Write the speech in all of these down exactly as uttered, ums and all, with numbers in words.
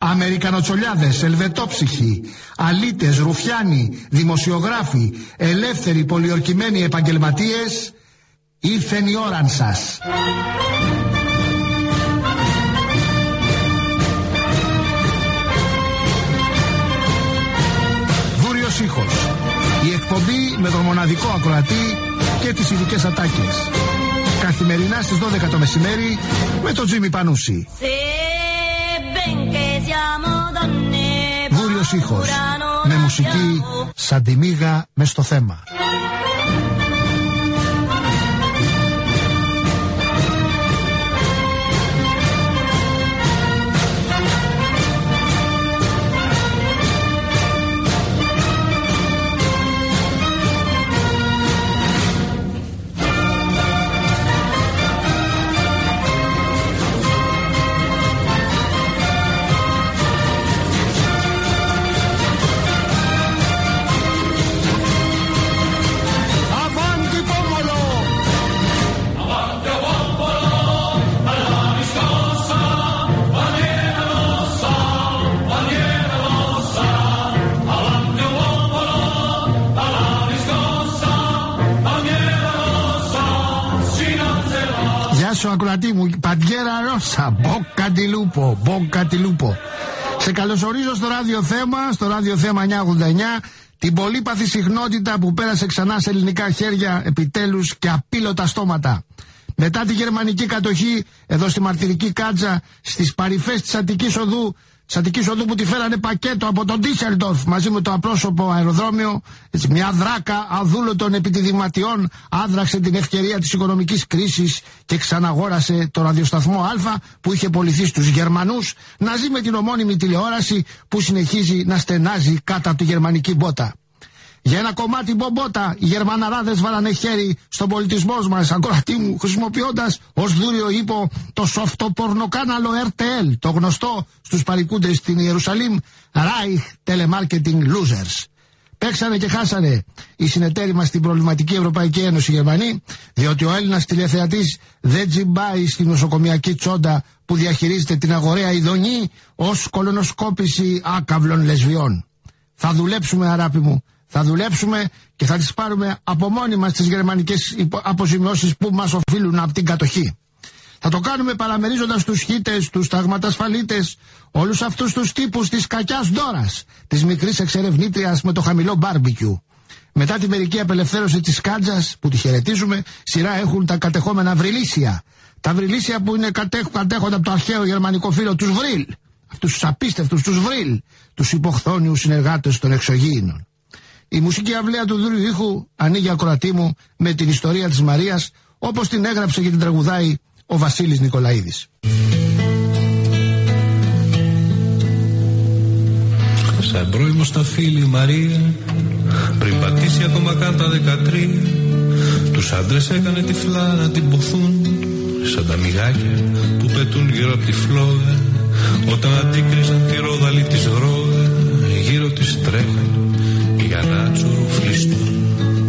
Αμερικανοτσολιάδες, ελβετόψυχοι, αλήτες, ρουφιάνοι, δημοσιογράφοι, ελεύθεροι πολιορκημένοι επαγγελματίες, ήρθεν η ώρα σας. Βούριος ήχος. Η εκπομπή με τον μοναδικό ακροατή και τις ειδικές ατάκες. Καθημερινά στις δώδεκα το μεσημέρι με τον Τζίμι Πανούση. Βούριος ήχος. Με μουσική σαν τη μύγα μες στο θέμα. Ο ακροατή μου, Παντιέρα Ρώσα, μπόκα τη λούπο, μπόκα τη λούπο. Σε καλωσορίζω στο ραδιοθέμα, στο ραδιοθέμα εννιακόσια ογδόντα εννιά, την πολύπαθη συχνότητα που πέρασε ξανά σε ελληνικά χέρια, επιτέλους και απίλωτα στόματα. Μετά τη γερμανική κατοχή, εδώ στη μαρτυρική Κάτζα, στις παρυφές της Αττικής Οδού, της Αττικής Οδού που τη φέρανε πακέτο από τον Ντίσσελντορφ μαζί με το απρόσωπο αεροδρόμιο, έτσι, μια δράκα αδούλωτων επιδημματιών άδραξε την ευκαιρία της οικονομικής κρίσης και ξαναγόρασε το ραδιοσταθμό Α που είχε πωληθεί στους Γερμανούς να ζει με την ομώνυμη τηλεόραση που συνεχίζει να στενάζει κάτω από τη γερμανική μπότα. Για ένα κομμάτι μπομπότα, οι Γερμαναράδες βάλανε χέρι στον πολιτισμό μας, ακροατή μου, χρησιμοποιώντας ως δούριο ύπο το σοφτοπορνοκάναλο ερ τι ελ, το γνωστό στους παρικούντες στην Ιερουσαλήμ Reich Telemarketing Losers. Παίξανε και χάσανε οι συνεταίροι μας στην προβληματική Ευρωπαϊκή Ένωση Γερμανοί, διότι ο Έλληνας τηλεθεατής δεν τζιμπάει στη νοσοκομιακή τσόντα που διαχειρίζεται την αγοραία ειδονή ως κολονοσκόπηση άκαυλων λεσβιών. Θα δουλέψουμε, αγάπη μου. Θα δουλέψουμε και θα τις πάρουμε από μόνοι μας τις γερμανικές αποζημιώσεις που μας οφείλουν από την κατοχή. Θα το κάνουμε παραμερίζοντας τους χίτες, τους ταγματασφαλίτες, όλους αυτούς τους τύπους της κακιάς ντόρας, της μικρής εξερευνήτριας με το χαμηλό μπάρμπικιου. Μετά τη μερική απελευθέρωση της Κάτζας που τη χαιρετίζουμε, σειρά έχουν τα κατεχόμενα βρυλίσια. Τα βρυλίσια που είναι κατέχοντα από το αρχαίο γερμανικό φύλλο τους Βρύλ. Αυτούς τους απίστευτους τους Βρύλ, τους υποχθόνιους συνεργάτες των εξωγήινων. Η μουσική αυλαία του δούριου ήχου ανοίγει, ακροατή μου, με την ιστορία της Μαρίας, όπως την έγραψε και την τραγουδάει ο Βασίλης Νικολαίδης. Σαν πρώιμο στα φίλη η Μαρία, πριν πατήσει ακόμα καν τα δεκατρία, τους άντρες έκανε τυφλά να την ποθούν, σαν τα μυγάκια που πετούν γύρω από τη φλόγα, όταν αντίκριζαν τη ρόδαλη της ρόδα, γύρω της τρέχαν για να τσουρουφλιστούν.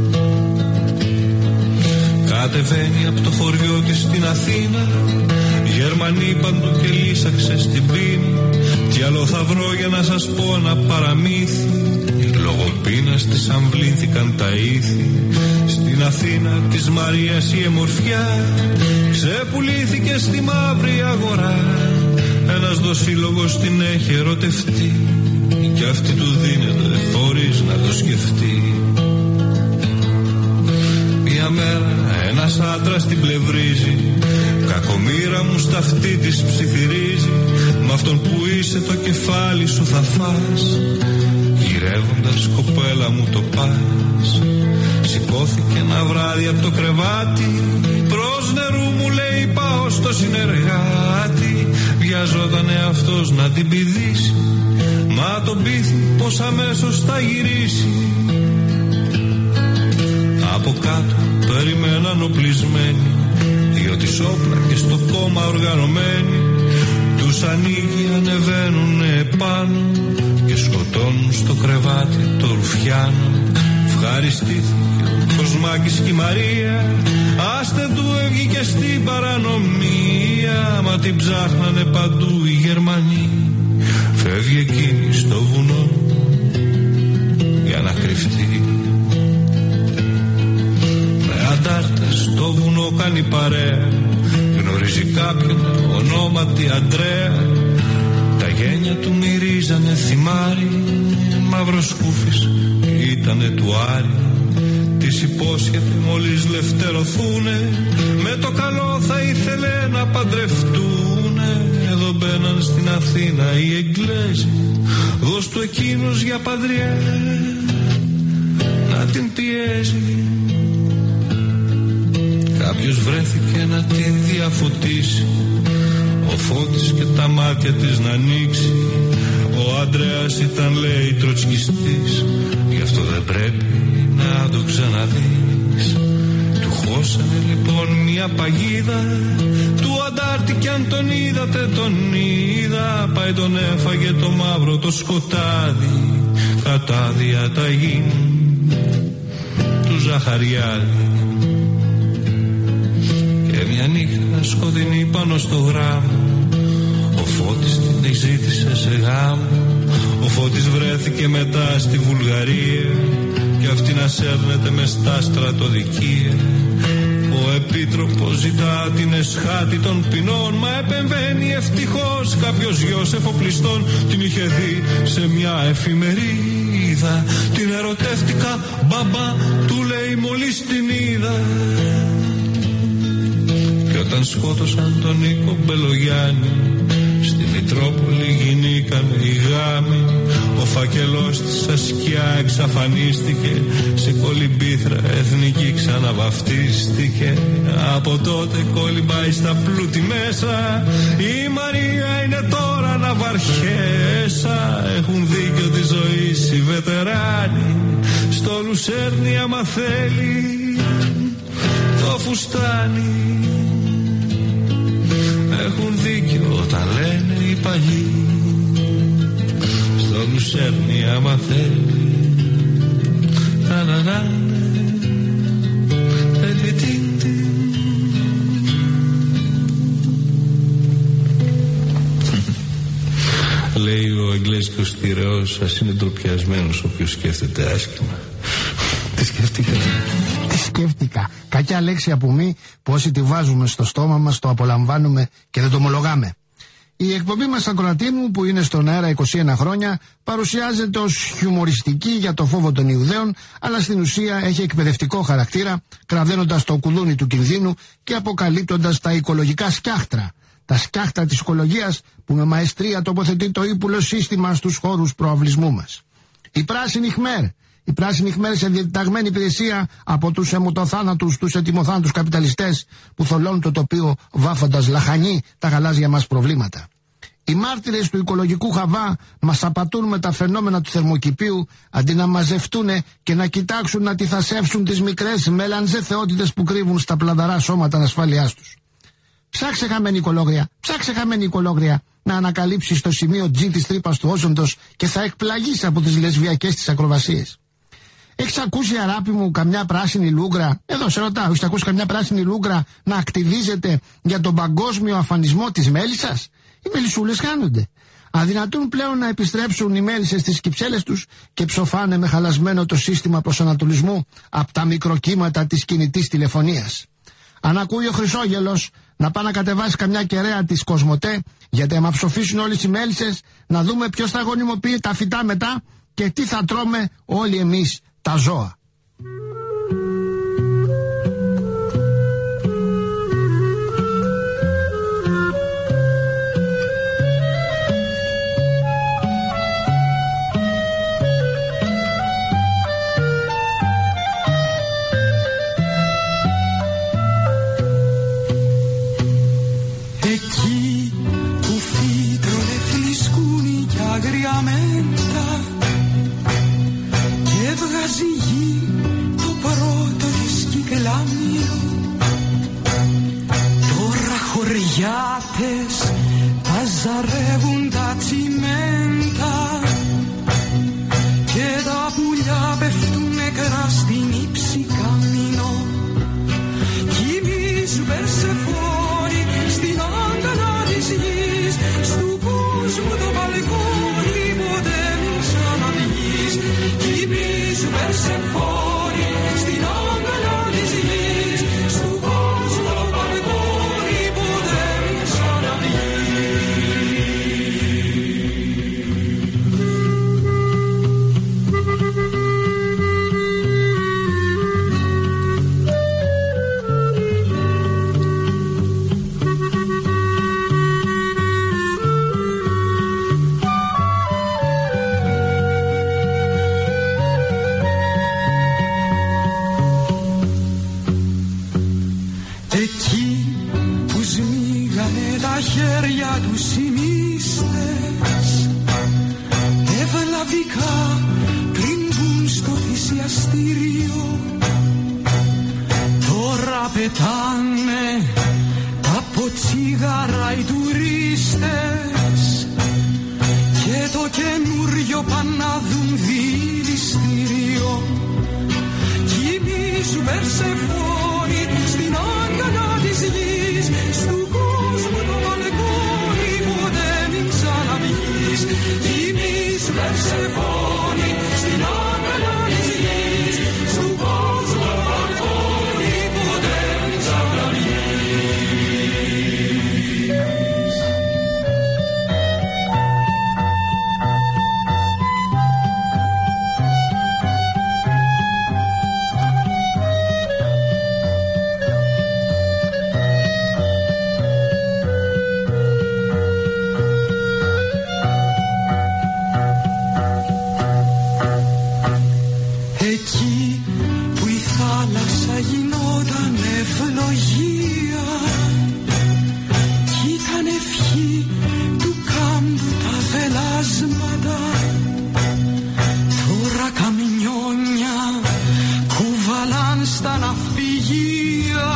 Κατεβαίνει από το χωριό της στην Αθήνα, Γερμανοί παντού και λύσαξε στην πείνα. Τι άλλο θα βρω για να σας πω ένα παραμύθι, λόγω πείνας της αμβλήθηκαν τα ήθη. Στην Αθήνα της Μαρίας η εμορφιά ξεπουλήθηκε στη μαύρη αγορά. Ένας δοσύλλογος την έχει ερωτευτεί κι αυτή του δίνεται χωρίς να το σκεφτεί. Μια μέρα ένας άντρας την πλευρίζει, κακομοίρα μου στα αυτή της ψιθυρίζει. Μ' αυτόν που είσαι το κεφάλι σου θα φας, γυρεύοντας κοπέλα μου το πας. Σηκώθηκε ένα βράδυ από το κρεβάτι, προς νερού μου λέει πάω στο συνεργάτη. Βιαζότανε αυτός να την πηδήσει, μα τον πείθει πως αμέσως θα γυρίσει. Από κάτω περιμέναν οπλισμένοι, διότι όπλα και στο κόμμα οργανωμένοι. Τους ανοίγει, ανεβαίνουνε επάνω και σκοτώνουν στο κρεβάτι το ρουφιάνο. Ευχαριστήθηκε ο Κοσμάκης και η Μαρία, άστε του έβγηκε στην παρανομία. Μα την ψάχνανε παντού οι Γερμανοί, εκείνη στο βουνό για να κρυφτεί. Με αντάρτες στο βουνό κάνει παρέα, γνωρίζει κάποιον ονόματι Αντρέα. Τα γένια του μυρίζανε θυμάρι, μαύρος σκούφης ήτανε του Άρη. Της υπόσχεται μόλις λευτερωθούνε, με το καλό θα ήθελε να παντρευτούνε. Εδώ μπαίναν στην Αθήνα οι Εγγλέζοι, δώσ' του εκείνος για παντριέ να την πιέζει. Κάποιος βρέθηκε να την διαφωτίσει, ο φώτης και τα μάτια της να ανοίξει. Ο Αντρέας ήταν λέει τροτσκιστής, γι' αυτό δεν πρέπει να το ξαναδείς. Του χώσανε λοιπόν μια παγίδα, του αντάρτη κι αν τον είδατε τον είδα. Πάει τον έφαγε το μαύρο το σκοτάδι, κατά διαταγή του Ζαχαριάδη. Και μια νύχτα σκοτεινή πάνω στο γράμμο, ο Φώτης την ζήτησε σε γάμο. Ο Φώτης βρέθηκε μετά στη Βουλγαρία, κι αυτή να σέρνεται μες στα στρατοδικεία. Ο Επίτροπος ζητά την εσχάτη των ποινών, μα επεμβαίνει ευτυχώς κάποιος γιος εφοπλιστών. Την είχε δει σε μια εφημερίδα, την ερωτεύτηκα μπαμπά, του λέει μόλις την είδα. Και όταν σκότωσαν τον Νίκο Μπελογιάννη, στη Μητρόπολη γινήκανε οι γάμοι. Ο φακελός της ασκιά εξαφανίστηκε, σε κολυμπήθρα εθνική ξαναβαφτίστηκε. Από τότε κολυμπάει στα πλούτη μέσα, η Μαρία είναι τώρα ναυαρχέσα. Έχουν δίκιο τη ζωή οι βετεράνοι, στο Λουσέρνη άμα θέλει το φουστάνι. Έχουν δίκιο όταν λένε οι παλιοί, στο Λουσέρνη άμα θέλει. Λέει ο εγγλέζικος στιρεός, σας είναι ντροπιασμένος όποιος σκέφτεται άσχημα. Τι σκέφτηκα. Τι σκέφτηκα. Κακιά λέξη από μη που όσοι τη βάζουμε στο στόμα μας το απολαμβάνουμε και δεν το ομολογάμε. Η εκπομπή μας ακροατή μου, που είναι στον αέρα είκοσι ένα χρόνια, παρουσιάζεται ως χιουμοριστική για το φόβο των Ιουδαίων, αλλά στην ουσία έχει εκπαιδευτικό χαρακτήρα, κραδένοντας το κουδούνι του κινδύνου και αποκαλύπτοντας τα οικολογικά σκιάχτρα. Τα σκιάχτρα της οικολογίας που με μαεστρία τοποθετεί το ύπουλο σύστημα στους χώρους προαυλισμού μας. Η πράσινη Χμέρ. Η πράσινη Χμέρ σε διεταγμένη υπηρεσία από τους αιμοτοθάνατους, τους ετοιμοθάνατους καπιταλιστές που θολώνουν το τοπίο βάφοντας λαχανή τα γαλάζια μας προβλήματα. Οι μάρτυρες του οικολογικού χαβά μας απατούν με τα φαινόμενα του θερμοκηπίου, αντί να μαζευτούν και να κοιτάξουν να τυθασεύσουν τις μικρές μελανζέ θεότητες που κρύβουν στα πλαδαρά σώματα ανασφάλειάς τους. Ψάξε χαμένη οικολόγρια, ψάξε χαμένη οικολόγρια να ανακαλύψεις το σημείο G της τρύπας του όζοντος και θα εκπλαγείς από τις λεσβιακές της ακροβασίες. Έχεις ακούσει, αγάπη μου, καμιά πράσινη λούγκρα, εδώ σε ρωτάω, έχεις ακούσει καμιά πράσινη λούγκρα να ακτιβίζεται για τον παγκόσμιο αφανισμό της μέλισσας? Οι μελισσούλες χάνονται. Αδυνατούν πλέον να επιστρέψουν οι μέλισσες στις κυψέλες τους και ψοφάνε με χαλασμένο το σύστημα προσανατολισμού από τα μικροκύματα της κινητής τηλεφωνίας. Αν ακούει ο Χρυσόγελος να πάει να κατεβάσει καμιά κεραία της Κοσμοτέ, γιατί άμα ψοφήσουν όλες οι μέλισσες, να δούμε ποιος θα γονιμοποιεί τα φυτά μετά και τι θα τρώμε όλοι εμείς τα ζώα. Εκεί που φύτρωνε φλισκούνι κι αγριαμέντα και βγάζει γη το πρώτο της κυκλάμιο, τώρα χωριάτες παζαρεύουν τα τσιμέντα και τα πουλιά πέφτουν νεκρά στην ύψη καμίνο κι εμείς Περσεφόνη στην άγκαλα της γης, στου κόσμου το μπαλκόνι άδικα πριν μπουν στο θυσιαστήριο. Τώρα πετάνε από τσίγαρα οι τουρίστες και το καινούριο πάνε να δουν δηληστήριο. Κοιμήσου Περσεφόνη στην αγκαλιά της γης, στου κόσμου το μπαλκόνι ποτέ μην ξαναβγείς. Κοιμήσου Περσεφόνη στην αγκαλιά της γης, στου κόσμου το μπαλκόνι ποτέ μην ξαναβγείς. Στα ναυπηγεία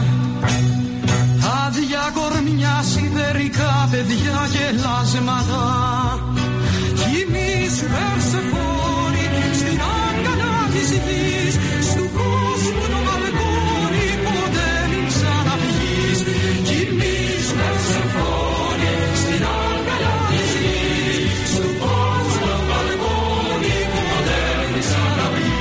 άδεια κορμιά, σιδερικά παιδιά και λάσματα. Κοιμήσου Περσεφόνη στην αγκαλιά της γης, στου κόσμου το μπαλκόνι ποτέ μην ξαναβγείς. Κοιμήσου Περσεφόνη στην αγκαλιά της γης, στου κόσμου το μπαλκόνι ποτέ μην ξαναβγείς.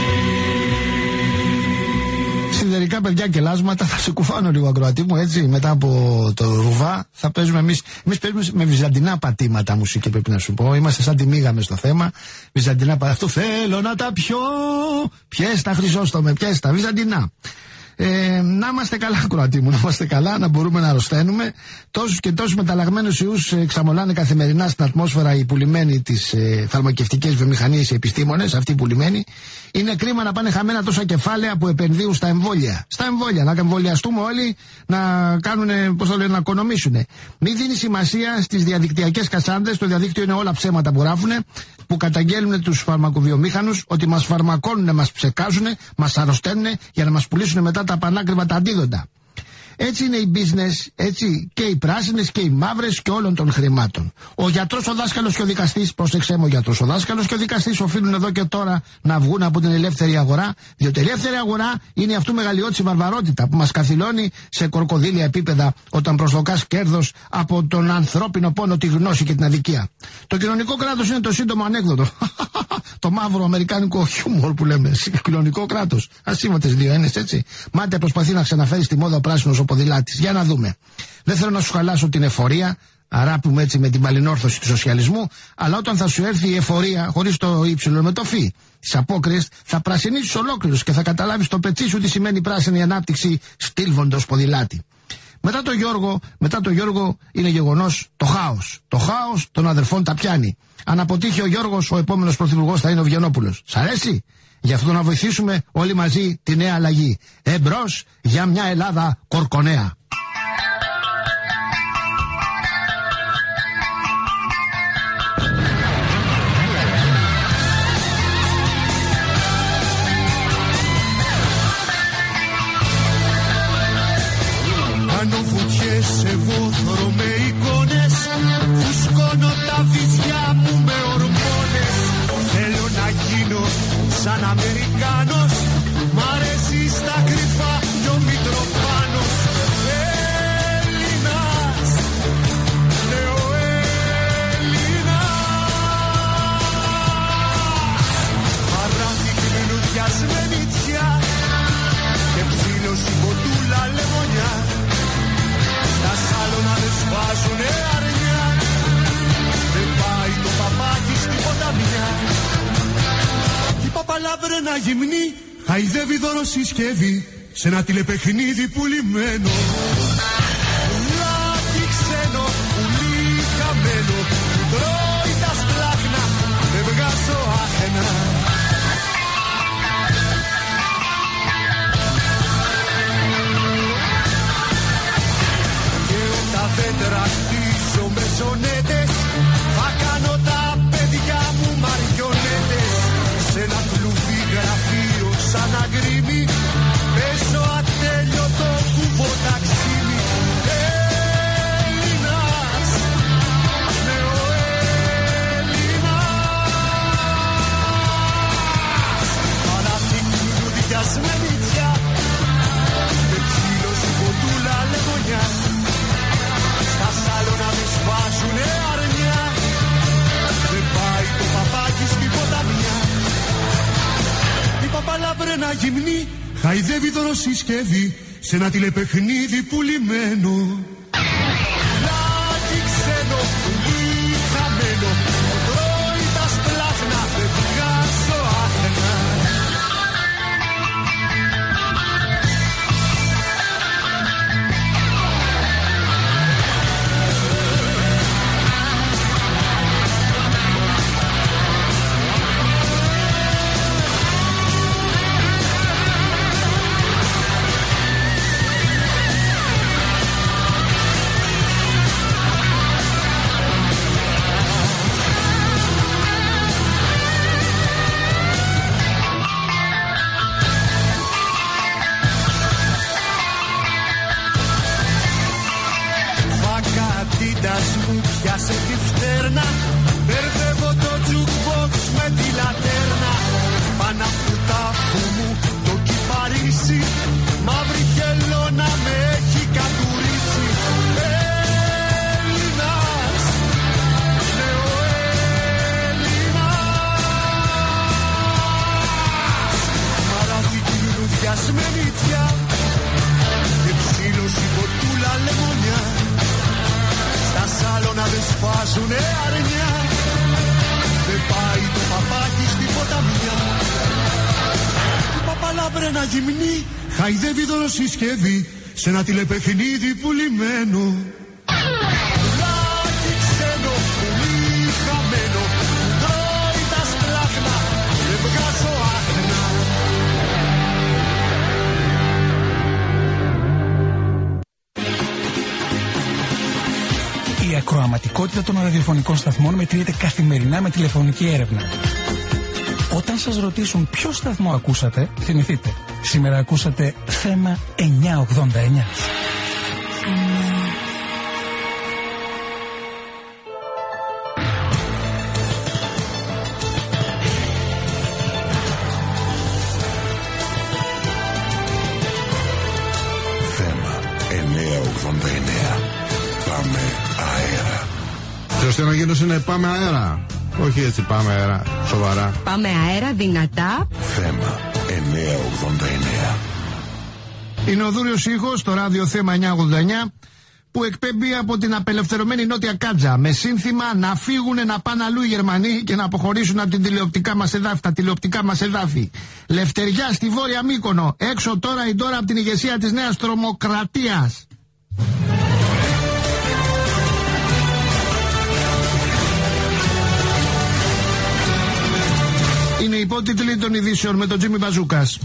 Σιδερικά παιδιά και λάσματα, θα σε κουφάνω λίγο ακροατή μου, έτσι, μετά από το ρουβά θα παίζουμε εμείς, εμείς παίζουμε με βυζαντινά πατήματα μουσική, πρέπει να σου πω, είμαστε σαν τη μίγα μες στο θέμα, βυζαντινά πατήματα, αυτό θέλω να τα πιω, πιέστα Χρυσόστομε, πιέστα, βυζαντινά. Ε, να είμαστε καλά, ακροατή μου, να είμαστε καλά, να μπορούμε να αρρωσταίνουμε. Τόσους και τόσους μεταλλαγμένους ιούς εξαμολάνε καθημερινά στην ατμόσφαιρα οι πουλημένοι της ε, φαρμακευτικές βιομηχανίες, οι επιστήμονες, αυτοί οι πουλημένοι. Είναι κρίμα να πάνε χαμένα τόσα κεφάλαια που επενδύουν στα εμβόλια. Στα εμβόλια, να εμβολιαστούμε όλοι, να κάνουν, πώς το λένε, να οικονομήσουν. Μην δίνει σημασία στις διαδικτυακές κατσάντες, το διαδίκτυο είναι όλα ψέματα που ράφουν, που καταγγέλνουν τους φαρμακοβιομήχανους ότι μας φαρμακώνουν, μας ψεκάζουν, μας αρρωσταίνουν για να μας πουλήσουν μετά τα πανάκριβα τα αντίδοντα. Έτσι είναι η business, έτσι και οι πράσινες και οι μαύρες και όλων των χρημάτων. Ο γιατρός, ο δάσκαλος και ο δικαστής, πρόσεξέ μου, ο γιατρός, ο δάσκαλος και ο δικαστής οφείλουν εδώ και τώρα να βγουν από την ελεύθερη αγορά, διότι η ελεύθερη αγορά είναι αυτού μεγαλειώτηση βαρβαρότητα που μας καθυλώνει σε κορκοδίλια επίπεδα όταν προσδοκάς κέρδος από τον ανθρώπινο πόνο, τη γνώση και την αδικία. Το κοινωνικό κράτος είναι το σύντομο ανέκδοτο. Το μαύρο αμερικάνικο χιούμορ που λέμε. Κοινωνικό κράτος. Ασήμαντες δύο έννοιες, έτσι. Μάται προσπαθεί να ξαναφέρει στη μόδα ο πράσινος ο ποδηλάτης. Για να δούμε. Δεν θέλω να σου χαλάσω την εφορία, αράπουμε έτσι με την παλινόρθωση του σοσιαλισμού, αλλά όταν θα σου έρθει η εφορία, χωρίς το ύψιλο με το φι, τις απόκριες, θα πρασινίσεις ολόκληρος και θα καταλάβεις το πετσί σου τι σημαίνει πράσινη ανάπτυξη στήλβοντος ποδηλάτη. Μετά το Γιώργο, μετά το Γιώργο είναι γεγονός το χάος. Το χάος των αδερφών τα πιάνει. Αν αποτύχει ο Γιώργος, ο επόμενος πρωθυπουργός θα είναι ο Βγενόπουλος. Σ' αρέσει? Γι' αυτό να βοηθήσουμε όλοι μαζί τη νέα αλλαγή. Εμπρός για μια Ελλάδα κορκονέα. Κάνω βουτιές σε βόθρο με εικόνες, φουσκώνω τα βυζιά μου με ορμόνες. Θέλω να γίνω σαν Αμερικάνος, μ' αρέσει στα κρυφά κι ο Μητροφάνος. Έλληνας, λέω Έλληνας. Παράθηκη λουλουδιασμένη τσιά και ψήλωση κοντούλα λεμονιά. Τα σάλωνα δεν σβάζουνε αρνιά, δεν πάει το παπάκι στη ποταμιά. Η παπαλάβρενα γυμνή χαϊδεύει δώρο συσκευή σε ένα τηλεπαιχνίδι πουλημένο. Λάτι ξένο, πουλί χαμένο, τρώει τα σπλάχνα, δεν βγάζω άχαινα. Δέντρα χτίζω με σονέτες, θα κάνω τα παιδιά μου μαριά. γυμνή χαϊδεύει δωροσυσκευή σε ένα τηλεπαιχνίδι πουλημένο. Λάκι ξένο, πουλί χαμένο, τρώει τα σπλάχνα, δεν βγάζω άχνα. Πιάσε τη φτέρνα, μπερδεύω το jukebox με τη λατέρνα. Πάνω από του τάφου μου το κυπαρίσι, μαύρη χελώνα με έχει κατουρίσει. Έλληνας, ναι ο Έλληνας. Μαραθική λουλουδιάς με νύχια και ψήλωση ποτούλα λεμονιά. Τα σάλωνα δεν σφάζουνε αρνιά, δεν πάει το παπάκι στη ποταμιά. Η παπαλάμπρενα γυμνή χαϊδεύει δωροσυσκευή σε ένα τηλεπαιχνίδι πουλημένο. Λάκι ξένο, πουλί χαμένο, τρώει τα σπλάχνα, δεν βγάζω άχνα. Η ακροαματικότητα των ραδιοφωνικών σταθμών μετριέται καθημερινά με τηλεφωνική έρευνα. Όταν σας ρωτήσουν ποιο σταθμό ακούσατε, θυμηθείτε, σήμερα ακούσατε θέμα εννιακόσια ογδόντα εννιά. Θέμα εννιακόσια ογδόντα εννιά. Πάμε αέρα. Το στενογένος είναι πάμε αέρα. Όχι έτσι πάμε αέρα, σοβαρά. Πάμε αέρα, δυνατά. Θέμα εννιακόσια ογδόντα εννιά. Είναι ο Δούριος ήχος στο ράδιο Θέμα εννιακόσια ογδόντα εννιά που εκπέμπει από την απελευθερωμένη Νότια Κάτζα με σύνθημα να φύγουν να πάνε αλλού οι Γερμανοί και να αποχωρήσουν από την τηλεοπτικά μας εδάφη, τα τηλεοπτικά μας εδάφη. Λευτεριά στη Βόρεια Μύκονο, έξω τώρα η τώρα από την ηγεσία της νέας τρομοκρατίας. Είναι οι υπότιτλοι των ειδήσεων με τον Τζίμι Μπαζούκας.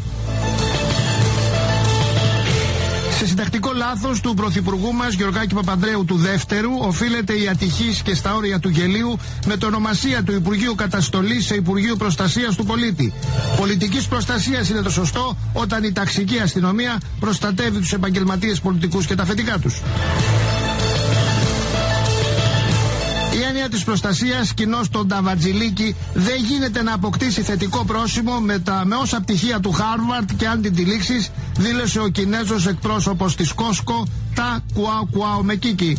Σε συντακτικό λάθος του Πρωθυπουργού μας Γεωργάκη Παπανδρέου του δεύτερου οφείλεται η ατυχής και στα όρια του γελίου με το ονομασία του Υπουργείου Καταστολής σε Υπουργείο Προστασίας του Πολίτη. Πολιτικής προστασίας είναι το σωστό όταν η ταξική αστυνομία προστατεύει τους επαγγελματίες πολιτικούς και τα αφεντικά τους. Η έννοια της προστασίας κοινώς στον Ταβατζηλίκη δεν γίνεται να αποκτήσει θετικό πρόσημο με, τα, με όσα πτυχία του Χάρβαρτ και αν την τυλίξεις, δήλωσε ο Κινέζος εκπρόσωπος της Κόσκο τα κουάου κουάου με κίκι.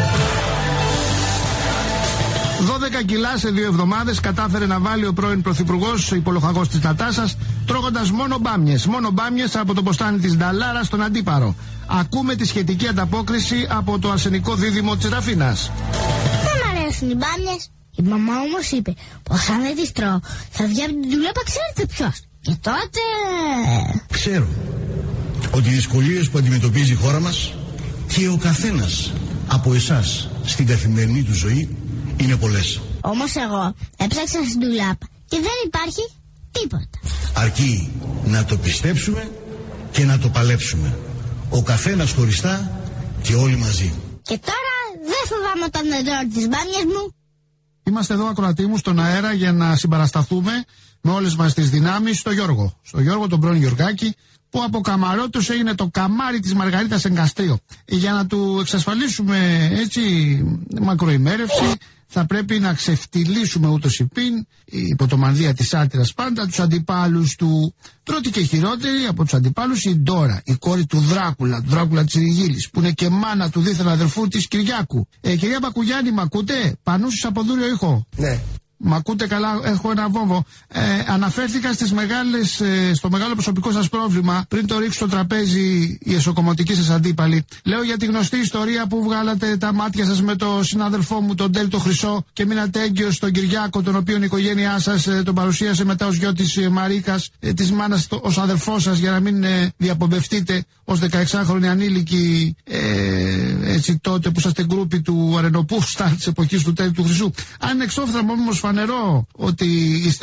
δώδεκα κιλά σε δύο εβδομάδες κατάφερε να βάλει ο πρώην πρωθυπουργός υπολοχαγός της Νατάσας τρώγοντας μόνο μπάμιες, μόνο μπάμιες από το ποστάνι της Νταλάρα στον Αντίπαρο. Ακούμε τη σχετική ανταπόκριση από το αρσενικό δίδυμο της Ραφίνας. Οι μπάμιες. Η μαμά όμως είπε πως αν δεν τις τρώω θα βγει από την τουλέπα, ξέρετε ποιος. Και τότε... Ξέρω ότι οι δυσκολίες που αντιμετωπίζει η χώρα μας και ο καθένας από εσάς στην καθημερινή του ζωή είναι πολλές. Όμως εγώ έψαξα στην τουλάπα και δεν υπάρχει τίποτα. Αρκεί να το πιστέψουμε και να το παλέψουμε. Ο καθένας χωριστά και όλοι μαζί. Και τώρα δεν φοβάμαι όταν δεν τρώω τις μπάμιες μου. Είμαστε εδώ ακροατή μου στον αέρα για να συμπαρασταθούμε με όλες μας τις δυνάμεις στο Γιώργο. Στο Γιώργο τον πρώην Γιωργάκη που από καμαρότος έγινε το καμάρι της Μαργαρίτας Εγκαστρίο. Για να του εξασφαλίσουμε έτσι μακροημέρευση θα πρέπει να ξεφτυλίσουμε ούτως υπήν υπό το μανδύα της άτυρας πάντα τους αντιπάλους του. Πρώτη και χειρότερη από τους αντιπάλους η Ντόρα, η κόρη του Δράκουλα, του Δράκουλα της Ριγίλης, που είναι και μάνα του δίθεν αδερφού της Κυριάκου. Ε, κυρία Μπακουγιάννη, μ' ακούτε? Πανούσης από Δούριο ήχο. Ναι. Μ' ακούτε καλά, έχω ένα βόμβο. Ε, αναφέρθηκα στις μεγάλες, ε, στο μεγάλο προσωπικό σας πρόβλημα πριν το ρίξω στο τραπέζι οι εσωκομωτικοί σας αντίπαλοι. Λέω για τη γνωστή ιστορία που βγάλατε τα μάτια σας με το συνάδελφό μου τον Ντέλ το Χρυσό και μείνατε έγκυος στον Κυριάκο, τον οποίο η οικογένειά σας ε, τον παρουσίασε μετά ως γιο της ε, Μαρίκας, ε, της μάνας το, ως αδελφός σας, για να μην ε, διαπομπευτείτε ως δεκαεξάχρονοι ανήλικοι, ε, έτσι τότε που είσαστε γκρούπι του Αρενοπού στα της εποχής του Ντέλ του Χρυσού. Αν είναι εξόφθαλμο όμως φανερό ότι είστε,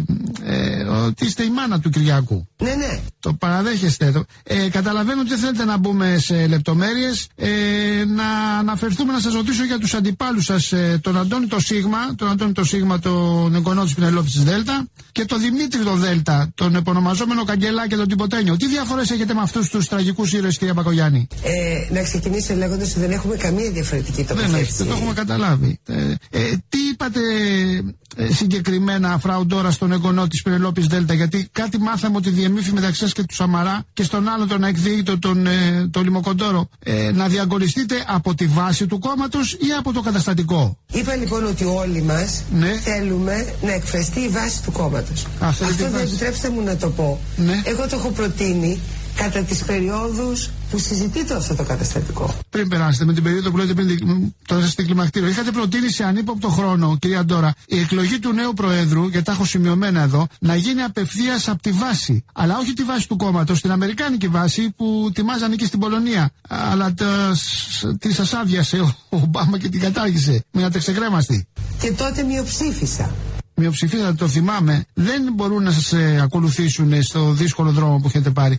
ε, ότι είστε η μάνα του Κυριάκου. Ναι, ναι. Το παραδέχεστε. Ε, καταλαβαίνω ότι δεν θέλετε να μπούμε σε λεπτομέρειες. Ε, να αναφερθούμε, να σας ρωτήσω για τους αντιπάλους σας, ε, τον Αντώνη το Σίγμα, τον Αντώνη το Σίγμα, τον εγγονό της Πινελόπης της Δέλτα, και τον Δημήτρη το Δέλτα, τον επωνομαζόμενο Καγκελά και τον Τιποτένιο. Τι διαφορές έχετε με αυτούς τους τραγικούς ήρωες, κυρία Μπακογιάννη? Ε, να ξεκινήσω λέγοντας ότι δεν έχουμε καμία διαφορετική τοποθέτηση. Δεν, το έχουμε καταλάβει. Ε, ε, τι είπατε ε, συγκεκριμένα, Φραουντόρα, στον εγγονό της Πινελόπης Δέλτα? Γιατί κάτι μάθαμε ότι διεμήφη μεταξύ σας και του Σαμαρά και στον άλλο τον εκδίκητο, τον, ε, τον Λιμοκοντόρο, ε, να διαγκολιστείτε από τη βάση του κόμματος ή από το καταστατικό? Είπα λοιπόν ότι όλοι μας ναι. θέλουμε να εκφραστεί η βάση του κόμματος. Αυτό, Αυτό δεν επιτρέψτε μου να το πω. Ναι. Εγώ το έχω προτείνει κατά τις περιόδους που συζητείτε αυτό το καταστατικό. Πριν περάσετε με την περίοδο που λέτε πριν τώρα στην κλιμακτήριο, είχατε προτείνει σε ανύποπτο χρόνο, κυρία Ντόρα, η εκλογή του νέου Προέδρου, γιατί τα έχω σημειωμένα εδώ, να γίνει απευθείας από τη βάση. Αλλά όχι τη βάση του κόμματος, την αμερικάνικη βάση που τιμάζανε εκεί στην Πολωνία. Αλλά τη σας άδειασε ο Ομπάμα και την κατάργησε. Μείνατε ξεκρέμαστοι. Και τότε μειοψήφισα. Μειοψηφία, το θυμάμαι, δεν μπορούν να σας ε, ακολουθήσουν στο δύσκολο δρόμο που έχετε πάρει.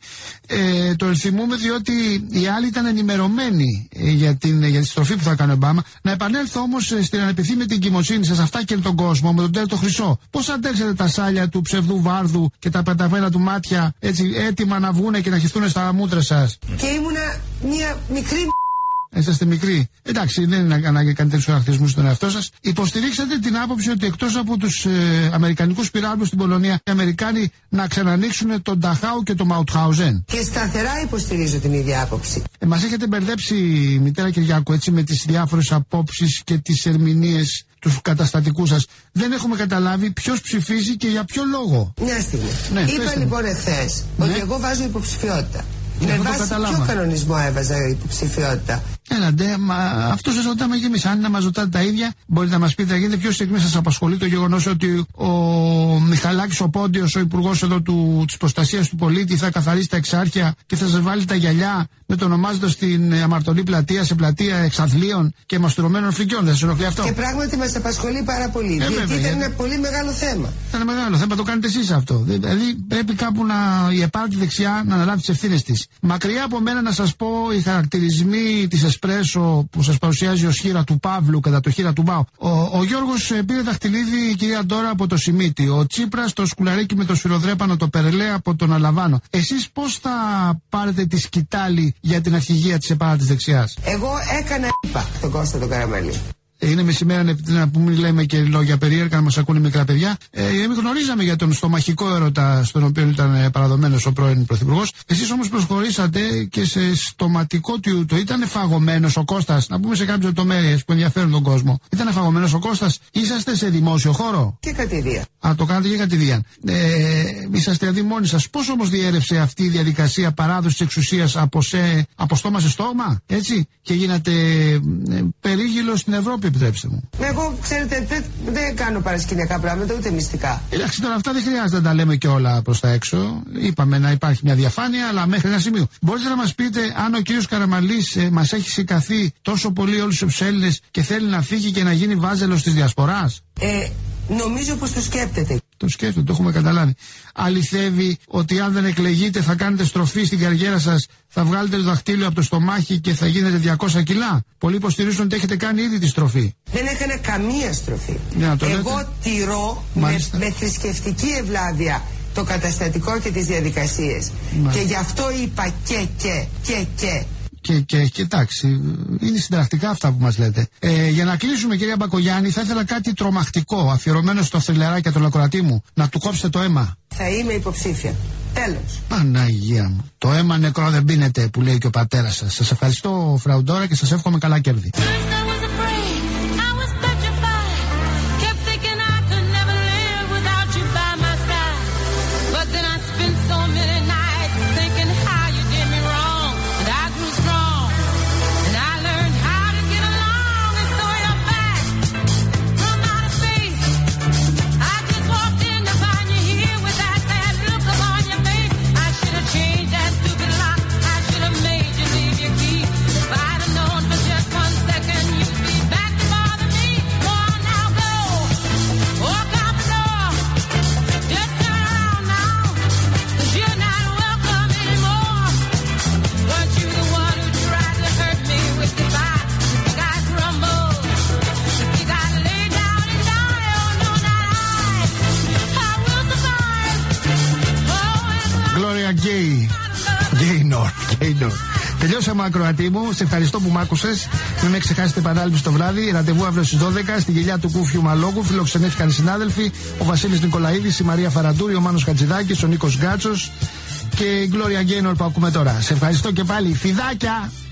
Ε, το ενθυμούμε διότι οι άλλοι ήταν ενημερωμένοι ε, για, την, για τη στροφή που θα κάνει ο Ομπάμα. Να επανέλθω όμως ε, στην ανεπιθύμητη εγκυμοσύνη σας, αυτά και τον κόσμο, με τον Ντέλ το Χρυσό. Πώς αντέξετε τα σάλια του ψευδού βάρδου και τα πενταβένα του μάτια, έτσι έτοιμα να βγούνε και να χυθούν στα μούτρα σας? Και ήμουνα μια μικρή. Είσαστε μικροί. Εντάξει, δεν είναι ανάγκη να κάνετε τους χαρακτηρισμούς στον εαυτό σας. Υποστηρίξατε την άποψη ότι εκτός από τους ε, αμερικανικούς πυράβλους στην Πολωνία, οι Αμερικάνοι να ξανανοίξουν τον Νταχάου και τον Μαουτχάουζεν. Και σταθερά υποστηρίζω την ίδια άποψη. Ε, μας έχετε μπερδέψει, μητέρα Κυριάκου, έτσι, με τις διάφορες απόψεις και τις ερμηνείες του καταστατικού σας. Δεν έχουμε καταλάβει ποιος ψηφίζει και για ποιο λόγο. Μια στιγμή. Ναι, είπα λοιπόν εχθές ναι. ότι εγώ βάζω υποψηφιότητα. Με βάση ποιο κανονισμό έβαζα υποψηφιότητα? Έλαντε, μα αυτό σας ρωτάμε και εμείς. Αν να μας ρωτάτε τα ίδια, μπορείτε να μας πείτε, γίνεται πιο στιγμή σας απασχολεί το γεγονός ότι ο Μιχαλάκης ο Πόντιος, ο υπουργός εδώ του, της προστασίας του πολίτη, θα καθαρίσει τα εξάρχεια και θα σας βάλει τα γυαλιά μετονομάζοντας την αμαρτωλή πλατεία σε πλατεία εξαθλίων και μαστουρωμένων φρικιών? Δεν σας ενοχλεί αυτό? Και πράγματι μας απασχολεί πάρα πολύ. Ε, διότι ήταν ένα πολύ μεγάλο θέμα. Ήταν μεγάλο θέμα, το κάνετε εσείς αυτό. Δηλαδή πρέπει κάπου να, η επάρκη δεξιά να αναλάβει τις ευθύνες της. Μακριά από μένα να σας πω οι χαρακτηρισμοί της Εσπρέσο που σας παρουσιάζει ως χείρα του Παύλου κατά το χείρα του Μπάου. Ο, ο Γιώργος πήρε δαχτυλίδι, η κυρία Ντόρα, από το Σιμίτι. Ο Τσίπρας το σκουλαρίκι με το σφυροδρέπανο, το Περλέ, από τον Αλαβάνο. Εσείς πώς θα πάρετε τη σκητάλη για την αρχηγία της επάρκης δεξιάς? Εγώ έκανα είπα τον Κώστα τον Καραμαλή. Είναι μεσημέρα να πούμε, λέμε και λόγια περίεργα, να μας ακούνε μικρά παιδιά. Ε, εμείς γνωρίζαμε για τον στομαχικό έρωτα στον οποίο ήταν παραδομένος ο πρώην Πρωθυπουργός. Εσείς όμως προσχωρήσατε και σε στοματικό του. Το ήταν φαγωμένος ο Κώστας, να πούμε σε κάποιες λεπτομέρειες που ενδιαφέρουν τον κόσμο. Ήταν φαγωμένος ο Κώστας, είσαστε σε δημόσιο χώρο? Και κατηδίαν. Α, το κάνατε και κατηδίαν. Ε, είσαστε δηλαδή μόνοι σας. Πώς όμως διέρευσε αυτή η διαδικασία παράδοσης εξουσίας από, σε, από στόμα σε στόμα, έτσι, και γίνατε ε, περίγυλο στην Ευρώπη? Επιτρέψτε μου. Εγώ, ξέρετε, δεν, δεν κάνω παρασκηνιακά πράγματα, ούτε μυστικά. Εντάξει, τώρα αυτά δεν χρειάζεται να τα λέμε και όλα προς τα έξω. Είπαμε να υπάρχει μια διαφάνεια, αλλά μέχρι ένα σημείο. Μπορείτε να μας πείτε αν ο κύριος Καραμαλής ε, μας έχει σηκαθεί τόσο πολύ όλους τους Έλληνες και θέλει να φύγει και να γίνει βάζελος της διασποράς? Ε, νομίζω πως το σκέπτεται. Το σκέφτεται, το έχουμε καταλάβει. Αληθεύει ότι αν δεν εκλεγείτε θα κάνετε στροφή στην καριέρα σας, θα βγάλετε το δαχτύλιο από το στομάχι και θα γίνετε διακόσια κιλά? Πολλοί υποστηρίζουν ότι έχετε κάνει ήδη τη στροφή. Δεν έκανα καμία στροφή. Ναι, το Εγώ λέτε. τηρώ με, με θρησκευτική ευλάβεια το καταστατικό και τις διαδικασίες. Μάλιστα. Και γι' αυτό είπα και και και και. Και, και, και εντάξει, είναι συνταρακτικά αυτά που μας λέτε. Ε, για να κλείσουμε, κυρία Μπακογιάννη, θα ήθελα κάτι τρομακτικό, αφιερωμένο στο θρυλεράκι του Λακροατή μου. Να του κόψετε το αίμα. Θα είμαι υποψήφια. Τέλος. Παναγία μου. Το αίμα νεκρό δεν πίνεται, που λέει και ο πατέρας σας. Σας ευχαριστώ, Φραουντόρα, και σας εύχομαι καλά κέρδη. Γκέινορ. Τελειώσαμε, ακροατή μου. Σε ευχαριστώ που μ' άκουσες. Μην με ξεχάσετε επανάληψη το βράδυ. Ραντεβού αύριο στις δώδεκα στη γελιά του Κούφιου Μαλόγου. Φιλοξενήθηκαν οι συνάδελφοι. Ο Βασίλης Νικολαίδης, η Μαρία Φαραντούρη, ο Μάνος Χατζηδάκης, ο Νίκος Γκάτσος και η Γκλώρια Γκέινορ που ακούμε τώρα. Σε ευχαριστώ και πάλι. Φιδάκια!